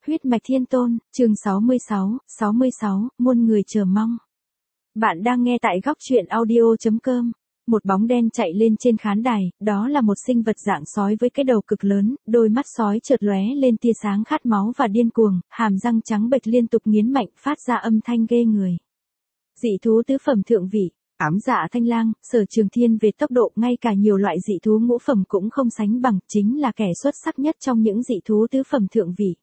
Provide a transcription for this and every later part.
Huyết mạch thiên tôn, chương 66, muôn người chờ mong. Bạn đang nghe tại góc truyện audio.com. Một bóng đen chạy lên trên khán đài, đó là một sinh vật dạng sói với cái đầu cực lớn, đôi mắt sói chợt lóe lên tia sáng khát máu và điên cuồng, hàm răng trắng bệch liên tục nghiến mạnh, phát ra âm thanh ghê người. Dị thú tứ phẩm thượng vị, ám dạ thanh lang, Sở Trường Thiên về tốc độ, ngay cả nhiều loại dị thú ngũ phẩm cũng không sánh bằng, chính là kẻ xuất sắc nhất trong những dị thú tứ phẩm thượng vị.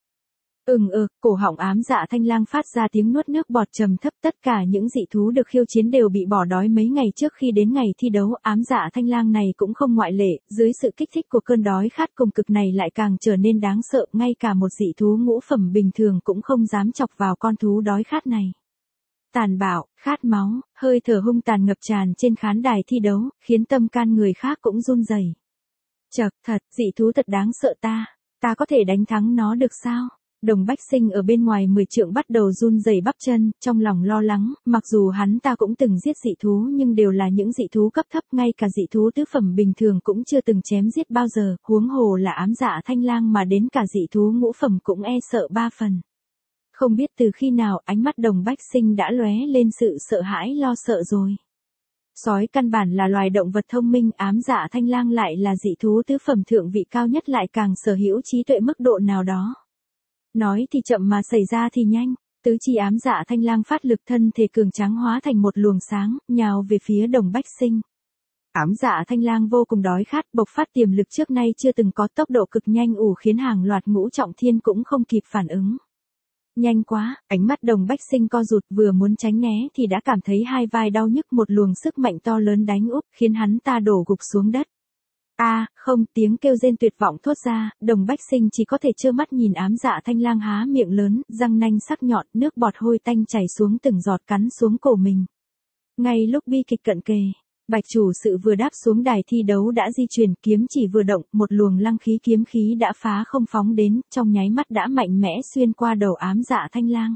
Cổ họng ám dạ thanh lang phát ra tiếng nuốt nước bọt trầm thấp, tất cả những dị thú được khiêu chiến đều bị bỏ đói mấy ngày trước khi đến ngày thi đấu, ám dạ thanh lang này cũng không ngoại lệ, dưới sự kích thích của cơn đói khát cùng cực này lại càng trở nên đáng sợ, ngay cả một dị thú ngũ phẩm bình thường cũng không dám chọc vào con thú đói khát này. Tàn bạo, khát máu, hơi thở hung tàn ngập tràn trên khán đài thi đấu, khiến tâm can người khác cũng run rẩy. Chậc, thật, dị thú thật đáng sợ ta có thể đánh thắng nó được sao? Đồng Bách Sinh ở bên ngoài 10 trượng bắt đầu run rẩy bắp chân, trong lòng lo lắng, mặc dù hắn ta cũng từng giết dị thú nhưng đều là những dị thú cấp thấp, ngay cả dị thú tứ phẩm bình thường cũng chưa từng chém giết bao giờ, huống hồ là ám dạ thanh lang mà đến cả dị thú ngũ phẩm cũng e sợ 3 phần. Không biết từ khi nào ánh mắt Đồng Bách Sinh đã lóe lên sự sợ hãi lo sợ rồi. Sói căn bản là loài động vật thông minh, ám dạ thanh lang lại là dị thú tứ phẩm thượng vị cao nhất, lại càng sở hữu trí tuệ mức độ nào đó. Nói thì chậm mà xảy ra thì nhanh, tứ chi ám dạ thanh lang phát lực, thân thể cường tráng hóa thành một luồng sáng, nhào về phía Đồng Bách Sinh. Ám dạ thanh lang vô cùng đói khát, bộc phát tiềm lực trước nay chưa từng có, tốc độ cực nhanh khiến hàng loạt ngũ trọng thiên cũng không kịp phản ứng. Nhanh quá, ánh mắt Đồng Bách Sinh co rụt, vừa muốn tránh né thì đã cảm thấy hai vai đau nhức, một luồng sức mạnh to lớn đánh úp, khiến hắn ta đổ gục xuống đất. Không, tiếng kêu rên tuyệt vọng thốt ra, Đồng Bách Sinh chỉ có thể trơ mắt nhìn ám dạ thanh lang há miệng lớn, răng nanh sắc nhọn, nước bọt hôi tanh chảy xuống từng giọt cắn xuống cổ mình. Ngay lúc bi kịch cận kề, Bạch chủ sự vừa đáp xuống đài thi đấu đã di chuyển, kiếm chỉ vừa động, một luồng lăng khí kiếm khí đã phá không phóng đến, trong nháy mắt đã mạnh mẽ xuyên qua đầu ám dạ thanh lang.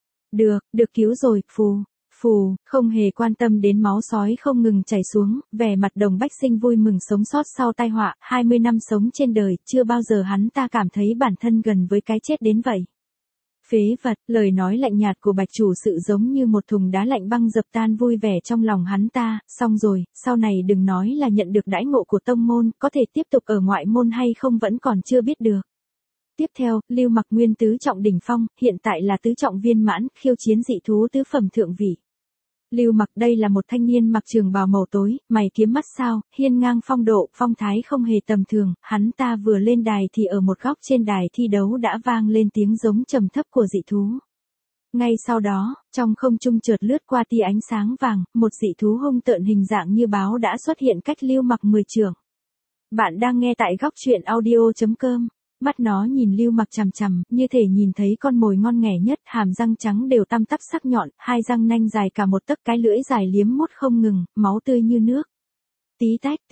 Được cứu rồi, phù, không hề quan tâm đến máu sói không ngừng chảy xuống, vẻ mặt Đồng Bách Sinh vui mừng sống sót sau tai họa, 20 năm sống trên đời, chưa bao giờ hắn ta cảm thấy bản thân gần với cái chết đến vậy. Phế vật, lời nói lạnh nhạt của Bạch chủ sự giống như một thùng đá lạnh băng dập tan vui vẻ trong lòng hắn ta, xong rồi, sau này đừng nói là nhận được đãi ngộ của tông môn, có thể tiếp tục ở ngoại môn hay không vẫn còn chưa biết được. Tiếp theo, Lưu Mặc nguyên tứ trọng đỉnh phong, hiện tại là tứ trọng viên mãn, khiêu chiến dị thú tứ phẩm thượng vị. Lưu Mặc đây là một thanh niên mặc trường bào màu tối, mày kiếm mắt sao, hiên ngang phong độ, phong thái không hề tầm thường, hắn ta vừa lên đài thì ở một góc trên đài thi đấu đã vang lên tiếng giống trầm thấp của dị thú. Ngay sau đó, trong không trung chợt lướt qua tia ánh sáng vàng, một dị thú hung tợn hình dạng như báo đã xuất hiện cách Lưu Mặc 10 trượng. Bạn đang nghe tại góc truyện audio.com. Mắt nó nhìn Lưu Mặc chằm chằm, như thể nhìn thấy con mồi ngon nghẻ nhất, hàm răng trắng đều tăm tắp sắc nhọn, hai răng nanh dài cả một tấc, cái lưỡi dài liếm mút không ngừng, máu tươi như nước. Tí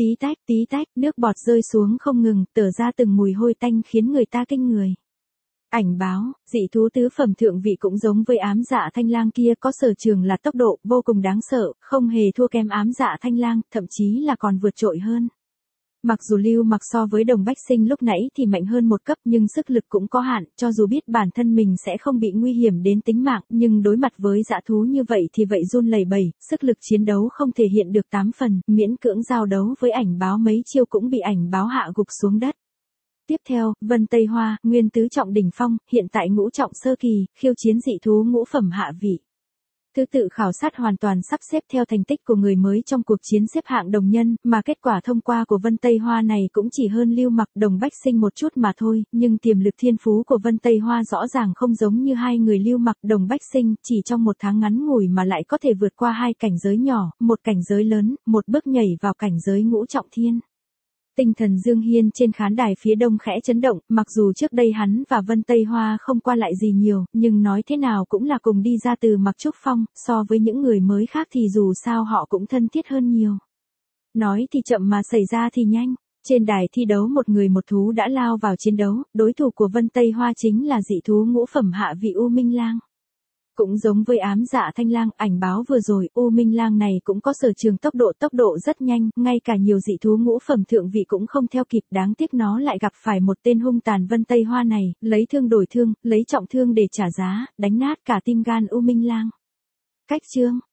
tách, nước bọt rơi xuống không ngừng, tở ra từng mùi hôi tanh khiến người ta kinh người. Ảnh báo, dị thú tứ phẩm thượng vị cũng giống với ám dạ thanh lang kia, có sở trường là tốc độ, vô cùng đáng sợ, không hề thua kém ám dạ thanh lang, thậm chí là còn vượt trội hơn. Mặc dù Lưu Mặc so với Đồng Bách Sinh lúc nãy thì mạnh hơn một cấp, nhưng sức lực cũng có hạn, cho dù biết bản thân mình sẽ không bị nguy hiểm đến tính mạng, nhưng đối mặt với dã thú như vậy thì vậy run lẩy bẩy, sức lực chiến đấu không thể hiện được 8 phần, miễn cưỡng giao đấu với ảnh báo mấy chiêu cũng bị ảnh báo hạ gục xuống đất. Tiếp theo, Vân Tây Hoa, nguyên tứ trọng đỉnh phong, hiện tại ngũ trọng sơ kỳ, khiêu chiến dị thú ngũ phẩm hạ vị. Thứ tự khảo sát hoàn toàn sắp xếp theo thành tích của người mới trong cuộc chiến xếp hạng đồng nhân, mà kết quả thông qua của Vân Tây Hoa này cũng chỉ hơn Lưu Mặc, Đồng Bách Sinh một chút mà thôi, nhưng tiềm lực thiên phú của Vân Tây Hoa rõ ràng không giống như hai người Lưu Mặc, Đồng Bách Sinh, chỉ trong một tháng ngắn ngủi mà lại có thể vượt qua hai cảnh giới nhỏ, một cảnh giới lớn, một bước nhảy vào cảnh giới ngũ trọng thiên. Tinh thần Dương Hiên trên khán đài phía đông khẽ chấn động, mặc dù trước đây hắn và Vân Tây Hoa không qua lại gì nhiều, nhưng nói thế nào cũng là cùng đi ra từ Mặc Trúc Phong, so với những người mới khác thì dù sao họ cũng thân thiết hơn nhiều. Nói thì chậm mà xảy ra thì nhanh, trên đài thi đấu một người một thú đã lao vào chiến đấu, đối thủ của Vân Tây Hoa chính là dị thú ngũ phẩm hạ vị U Minh Lang. Cũng giống với ám dạ thanh lang, ảnh báo vừa rồi, U Minh lang này cũng có sở trường tốc độ rất nhanh, ngay cả nhiều dị thú ngũ phẩm thượng vị cũng không theo kịp, đáng tiếc nó lại gặp phải một tên hung tàn Vân Tây Hoa này, lấy thương đổi thương, lấy trọng thương để trả giá, đánh nát cả tim gan U Minh lang. Cách chương